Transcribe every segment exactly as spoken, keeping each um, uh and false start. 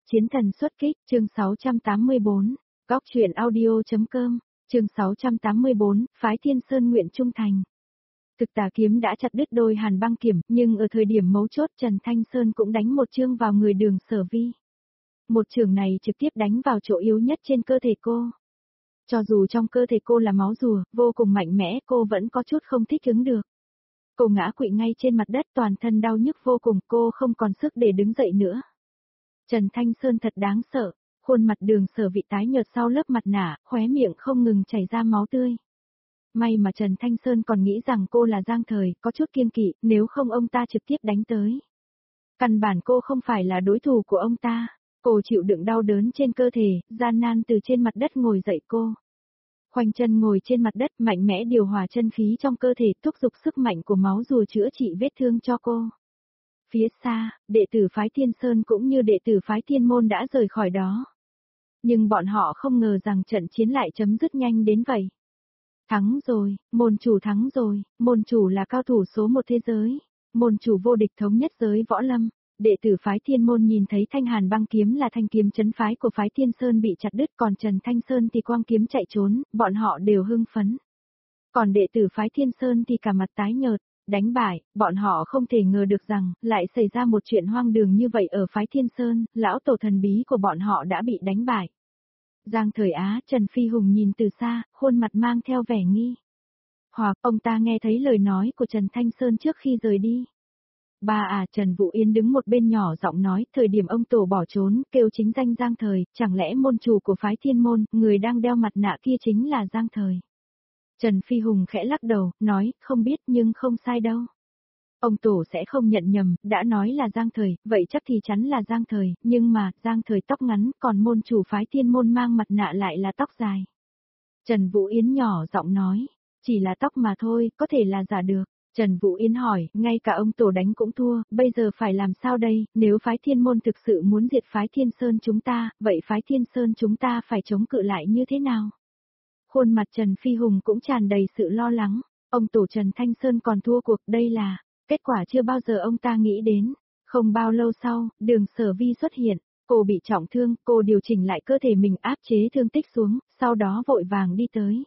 Chiến thần xuất kích, chương sáu trăm tám mươi bốn, góc truyện audio.com, chương sáu trăm tám mươi bốn, phái Thiên Sơn nguyện trung thành. Thực tà kiếm đã chặt đứt đôi Hàn Băng Kiểm, nhưng ở thời điểm mấu chốt Trần Thanh Sơn cũng đánh một chương vào người Đường Sở Vi. Một trường này trực tiếp đánh vào chỗ yếu nhất trên cơ thể cô. Cho dù trong cơ thể cô là máu rùa, vô cùng mạnh mẽ, cô vẫn có chút không thích ứng được. Cô ngã quỵ ngay trên mặt đất, toàn thân đau nhức vô cùng, cô không còn sức để đứng dậy nữa. Trần Thanh Sơn thật đáng sợ, khuôn mặt Đường Sở Vi tái nhợt sau lớp mặt nạ, khóe miệng không ngừng chảy ra máu tươi. May mà Trần Thanh Sơn còn nghĩ rằng cô là Giang Thời, có chút kiêng kỵ, nếu không ông ta trực tiếp đánh tới. Căn bản cô không phải là đối thủ của ông ta, cô chịu đựng đau đớn trên cơ thể, gian nan từ trên mặt đất ngồi dậy cô. Khoanh chân ngồi trên mặt đất, mạnh mẽ điều hòa chân khí trong cơ thể, thúc giục sức mạnh của máu rùa chữa trị vết thương cho cô. Phía xa, đệ tử phái Thiên Sơn cũng như đệ tử phái Thiên Môn đã rời khỏi đó. Nhưng bọn họ không ngờ rằng trận chiến lại chấm dứt nhanh đến vậy. Thắng rồi, môn chủ thắng rồi, môn chủ là cao thủ số một thế giới, môn chủ vô địch thống nhất giới võ lâm. Đệ tử phái Thiên Môn nhìn thấy thanh Hàn Băng kiếm là thanh kiếm trấn phái của phái Thiên Sơn bị chặt đứt, còn Trần Thanh Sơn thì quang kiếm chạy trốn, bọn họ đều hưng phấn. Còn đệ tử phái Thiên Sơn thì cả mặt tái nhợt, đánh bại, bọn họ không thể ngờ được rằng lại xảy ra một chuyện hoang đường như vậy ở phái Thiên Sơn, lão tổ thần bí của bọn họ đã bị đánh bại. Giang Thời Á, Trần Phi Hùng nhìn từ xa, khuôn mặt mang theo vẻ nghi hoặc ông ta nghe thấy lời nói của Trần Thanh Sơn trước khi rời đi. Ba à, Trần Vũ Yến đứng một bên nhỏ giọng nói, thời điểm ông tổ bỏ trốn, kêu chính danh Giang Thời, chẳng lẽ môn chủ của phái Thiên Môn, người đang đeo mặt nạ kia chính là Giang Thời. Trần Phi Hùng khẽ lắc đầu, nói, không biết nhưng không sai đâu. Ông tổ sẽ không nhận nhầm, đã nói là Giang Thời, vậy chắc thì chắn là Giang Thời, nhưng mà, Giang Thời tóc ngắn, còn môn chủ phái Thiên Môn mang mặt nạ lại là tóc dài. Trần Vũ Yến nhỏ giọng nói, chỉ là tóc mà thôi, có thể là giả được. Trần Vũ Yến hỏi, ngay cả ông tổ đánh cũng thua, bây giờ phải làm sao đây, nếu phái Thiên Môn thực sự muốn diệt phái Thiên Sơn chúng ta, vậy phái Thiên Sơn chúng ta phải chống cự lại như thế nào? Khuôn mặt Trần Phi Hùng cũng tràn đầy sự lo lắng, ông tổ Trần Thanh Sơn còn thua cuộc, đây là kết quả chưa bao giờ ông ta nghĩ đến. Không bao lâu sau, Đường Sở Vi xuất hiện, cô bị trọng thương, cô điều chỉnh lại cơ thể mình áp chế thương tích xuống, sau đó vội vàng đi tới.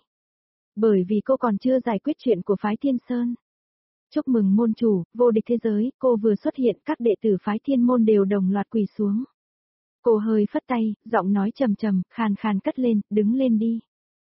Bởi vì cô còn chưa giải quyết chuyện của phái Thiên Sơn. Chúc mừng môn chủ, vô địch thế giới, cô vừa xuất hiện, các đệ tử phái Thiên Môn đều đồng loạt quỳ xuống. Cô hơi phất tay, giọng nói trầm trầm, khàn khàn cất lên, đứng lên đi.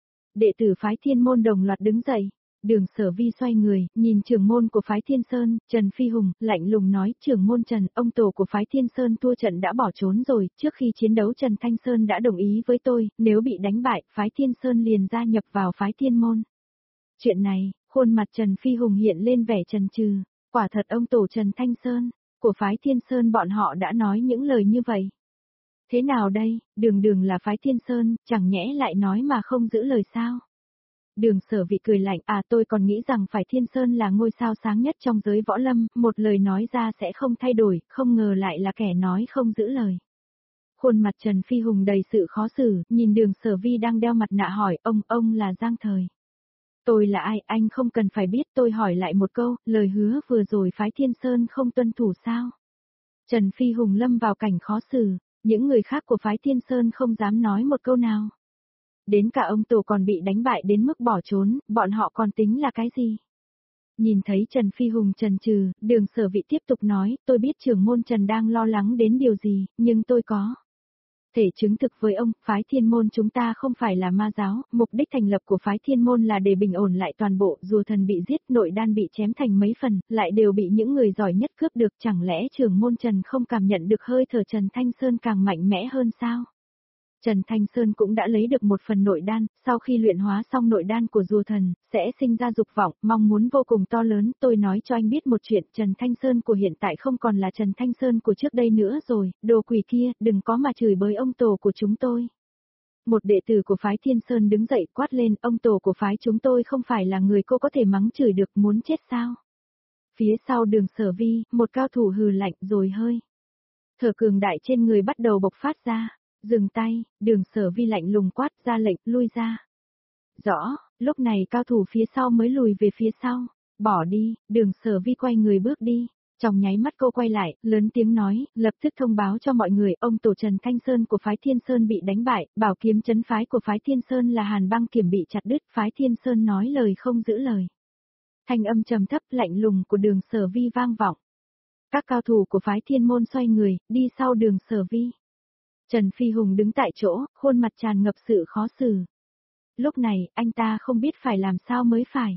Đệ tử phái Thiên Môn đồng loạt đứng dậy. Đường Sở Vi xoay người, nhìn trưởng môn của phái Thiên Sơn, Trần Phi Hùng, lạnh lùng nói, trưởng môn Trần, ông tổ của phái Thiên Sơn thua trận đã bỏ trốn rồi, trước khi chiến đấu Trần Thanh Sơn đã đồng ý với tôi, nếu bị đánh bại, phái Thiên Sơn liền gia nhập vào phái Thiên Môn. Chuyện này, khuôn mặt Trần Phi Hùng hiện lên vẻ chần chừ, quả thật ông tổ Trần Thanh Sơn, của phái Thiên Sơn bọn họ đã nói những lời như vậy. Thế nào đây, đường đường là phái Thiên Sơn, chẳng nhẽ lại nói mà không giữ lời sao? Đường Sở Vi cười lạnh, à tôi còn nghĩ rằng phải Thiên Sơn là ngôi sao sáng nhất trong giới võ lâm, một lời nói ra sẽ không thay đổi, không ngờ lại là kẻ nói không giữ lời. Khuôn mặt Trần Phi Hùng đầy sự khó xử, nhìn Đường Sở Vi đang đeo mặt nạ hỏi, ông, ông là Giang Thời. Tôi là ai, anh không cần phải biết, tôi hỏi lại một câu, lời hứa vừa rồi phái Thiên Sơn không tuân thủ sao? Trần Phi Hùng lâm vào cảnh khó xử, những người khác của phái Thiên Sơn không dám nói một câu nào. Đến cả ông tổ còn bị đánh bại đến mức bỏ trốn, bọn họ còn tính là cái gì? Nhìn thấy Trần Phi Hùng chần chừ, Đường Sở Vi tiếp tục nói, tôi biết trưởng môn Trần đang lo lắng đến điều gì, nhưng tôi có thể chứng thực với ông, phái Thiên Môn chúng ta không phải là ma giáo, mục đích thành lập của phái Thiên Môn là để bình ổn lại toàn bộ, rùa thần bị giết, nội đan bị chém thành mấy phần, lại đều bị những người giỏi nhất cướp được, chẳng lẽ trưởng môn Trần không cảm nhận được hơi thở Trần Thanh Sơn càng mạnh mẽ hơn sao? Trần Thanh Sơn cũng đã lấy được một phần nội đan, sau khi luyện hóa xong nội đan của rùa thần, sẽ sinh ra dục vọng, mong muốn vô cùng to lớn, tôi nói cho anh biết một chuyện, Trần Thanh Sơn của hiện tại không còn là Trần Thanh Sơn của trước đây nữa rồi, đồ quỷ kia, đừng có mà chửi bới ông tổ của chúng tôi. Một đệ tử của phái Thiên Sơn đứng dậy quát lên, ông tổ của phái chúng tôi không phải là người cô có thể mắng chửi được, muốn chết sao? Phía sau Đường Sở Vi, một cao thủ hừ lạnh rồi hơi thở cường đại trên người bắt đầu bộc phát ra. Dừng tay, Đường Sở Vi lạnh lùng quát ra lệnh, lui ra. Rõ, lúc này cao thủ phía sau mới lùi về phía sau, bỏ đi, Đường Sở Vi quay người bước đi. Trong nháy mắt cô quay lại, lớn tiếng nói, lập tức thông báo cho mọi người, ông tổ Trần Thanh Sơn của phái Thiên Sơn bị đánh bại, bảo kiếm trấn phái của phái Thiên Sơn là Hàn Băng Kiểm bị chặt đứt, phái Thiên Sơn nói lời không giữ lời. Thanh âm trầm thấp lạnh lùng của Đường Sở Vi vang vọng. Các cao thủ của phái Thiên Môn xoay người, đi sau Đường Sở Vi. Trần Phi Hùng đứng tại chỗ, khuôn mặt tràn ngập sự khó xử. Lúc này, anh ta không biết phải làm sao mới phải.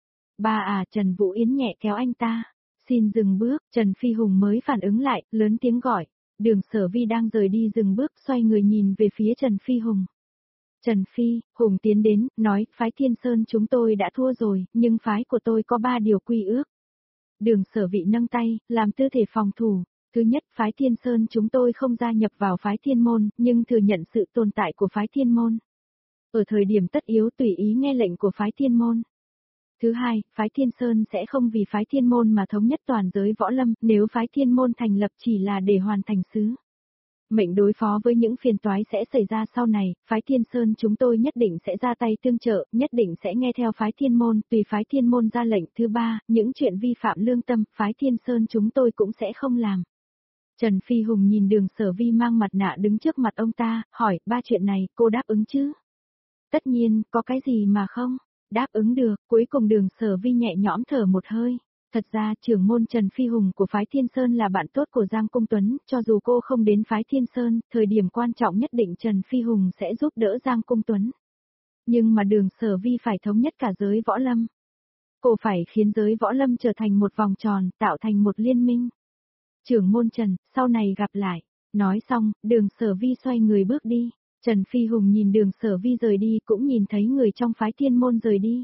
Ba à, Trần Vũ Yến nhẹ kéo anh ta. Xin dừng bước, Trần Phi Hùng mới phản ứng lại, lớn tiếng gọi. Đường Sở Vi đang rời đi dừng bước, xoay người nhìn về phía Trần Phi Hùng. Trần Phi, Hùng tiến đến, nói, phái Thiên Sơn chúng tôi đã thua rồi, nhưng phái của tôi có ba điều quy ước. Đường Sở Vi nâng tay, làm tư thế phòng thủ. Thứ nhất, phái Thiên Sơn chúng tôi không gia nhập vào phái Thiên Môn, nhưng thừa nhận sự tồn tại của phái Thiên Môn. Ở thời điểm tất yếu tùy ý nghe lệnh của phái Thiên Môn. Thứ hai, phái Thiên Sơn sẽ không vì phái Thiên Môn mà thống nhất toàn giới võ lâm, nếu phái Thiên Môn thành lập chỉ là để hoàn thành sứ mệnh đối phó với những phiền toái sẽ xảy ra sau này, phái Thiên Sơn chúng tôi nhất định sẽ ra tay tương trợ, nhất định sẽ nghe theo phái Thiên Môn, tùy phái Thiên Môn ra lệnh. Thứ ba, những chuyện vi phạm lương tâm, phái Thiên Sơn chúng tôi cũng sẽ không làm. Trần Phi Hùng nhìn Đường Sở Vi mang mặt nạ đứng trước mặt ông ta, hỏi, ba chuyện này, cô đáp ứng chứ? Tất nhiên, có cái gì mà không? Đáp ứng được, cuối cùng Đường Sở Vi nhẹ nhõm thở một hơi. Thật ra, trưởng môn Trần Phi Hùng của phái Thiên Sơn là bạn tốt của Giang Cung Tuấn, cho dù cô không đến phái Thiên Sơn, thời điểm quan trọng nhất định Trần Phi Hùng sẽ giúp đỡ Giang Cung Tuấn. Nhưng mà Đường Sở Vi phải thống nhất cả giới võ lâm. Cô phải khiến giới võ lâm trở thành một vòng tròn, tạo thành một liên minh. Trưởng môn Trần, sau này gặp lại. Nói xong, Đường Sở Vi xoay người bước đi. Trần Phi Hùng nhìn Đường Sở Vi rời đi cũng nhìn thấy người trong phái Thiên Môn rời đi.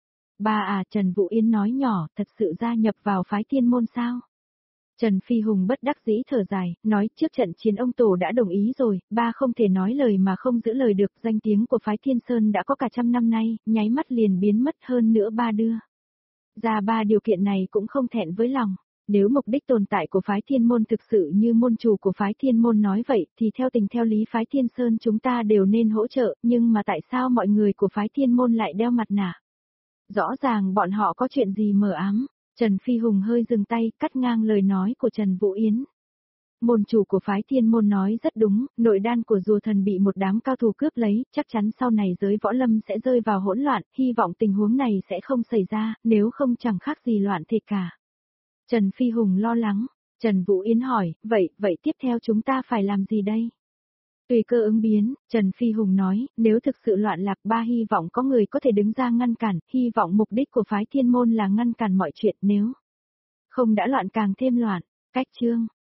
Ba à, Trần Vũ Yến nói nhỏ, thật sự gia nhập vào phái Thiên Môn sao? Trần Phi Hùng bất đắc dĩ thở dài, nói trước trận chiến ông Tổ đã đồng ý rồi, ba không thể nói lời mà không giữ lời được, danh tiếng của phái Thiên Sơn đã có cả trăm năm nay, nháy mắt liền biến mất hơn nữa ba đưa. Ra ba điều kiện này cũng không thẹn với lòng. Nếu mục đích tồn tại của phái Thiên Môn thực sự như môn chủ của phái Thiên Môn nói vậy, thì theo tình theo lý phái Thiên Sơn chúng ta đều nên hỗ trợ, nhưng mà tại sao mọi người của phái Thiên Môn lại đeo mặt nạ? Rõ ràng bọn họ có chuyện gì mờ ám. Trần Phi Hùng hơi dừng tay, cắt ngang lời nói của Trần Vũ Yến. Môn chủ của phái Thiên Môn nói rất đúng, nội đan của rùa thần bị một đám cao thủ cướp lấy, chắc chắn sau này giới võ lâm sẽ rơi vào hỗn loạn, hy vọng tình huống này sẽ không xảy ra, nếu không chẳng khác gì loạn thịt cả. Trần Phi Hùng lo lắng, Trần Vũ Yến hỏi, vậy, vậy tiếp theo chúng ta phải làm gì đây? Tùy cơ ứng biến, Trần Phi Hùng nói, nếu thực sự loạn lạc ba hy vọng có người có thể đứng ra ngăn cản, hy vọng mục đích của phái Thiên Môn là ngăn cản mọi chuyện, nếu không đã loạn càng thêm loạn. Cách chương